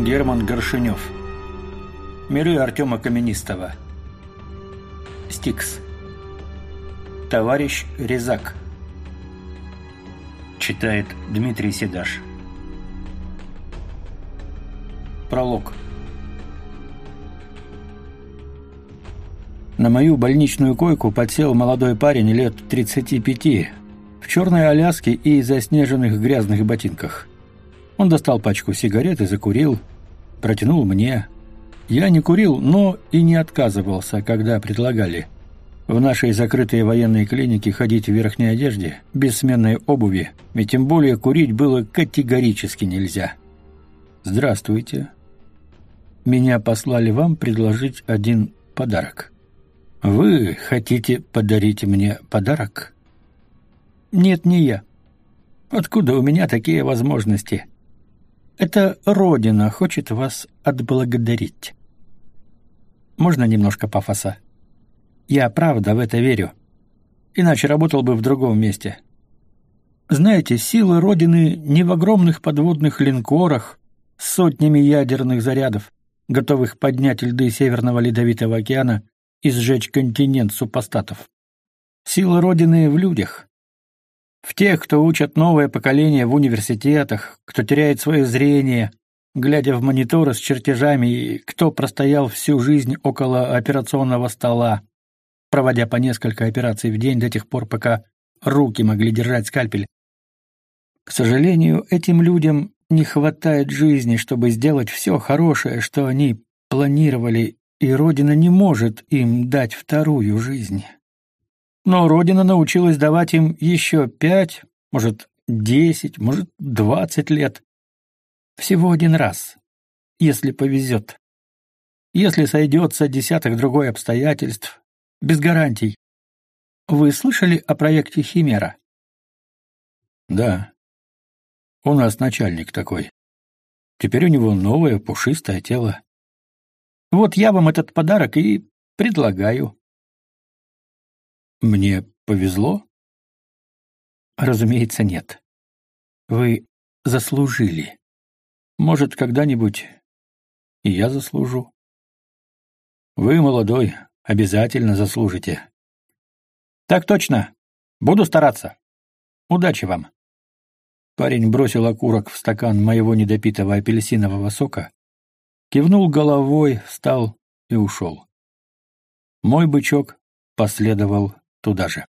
Герман Горшенев. Миры Артема Каменистого. Стикс. Товарищ Резак. Читает Дмитрий Седаш. Пролог. На мою больничную койку подсел молодой парень лет 35, в черной аляске и заснеженных грязных ботинках. Он достал пачку сигарет и закурил, протянул мне. Я не курил, но и не отказывался, когда предлагали. В нашей закрытой военной клинике ходить в верхней одежде, без сменной обуви, и тем более курить было категорически нельзя. «Здравствуйте. Меня послали вам предложить один подарок. Вы хотите подарить мне подарок?» «Нет, не я. Откуда у меня такие возможности? Это Родина хочет вас отблагодарить. Можно немножко пафоса? Я правда в это верю. Иначе работал бы в другом месте. Знаете, силы Родины не в огромных подводных линкорах с сотнями ядерных зарядов, готовых поднять льды Северного Ледовитого океана и сжечь континент супостатов. Сила Родины в людях. В тех, кто учат новое поколение в университетах, кто теряет свое зрение, глядя в мониторы с чертежами, и кто простоял всю жизнь около операционного стола, проводя по несколько операций в день до тех пор, пока руки могли держать скальпель. К сожалению, этим людям не хватает жизни, чтобы сделать все хорошее, что они планировали, и Родина не может им дать вторую жизнь. Но Родина научилась давать им еще 5, может, 10, может, 20 лет. Всего один раз, если повезет. Если сойдется десяток другой обстоятельств, без гарантий. Вы слышали о проекте «Химера»? Да. У нас начальник такой. Теперь у него новое пушистое тело. Вот я вам этот подарок и предлагаю. Мне повезло? Разумеется, нет. Вы заслужили. Может, когда-нибудь и я заслужу. Вы молодой, обязательно заслужите. Так точно. Буду стараться. Удачи вам. Парень бросил окурок в стакан моего недопитого апельсинового сока, кивнул головой, встал и ушел. Мой бычок последовал туда же.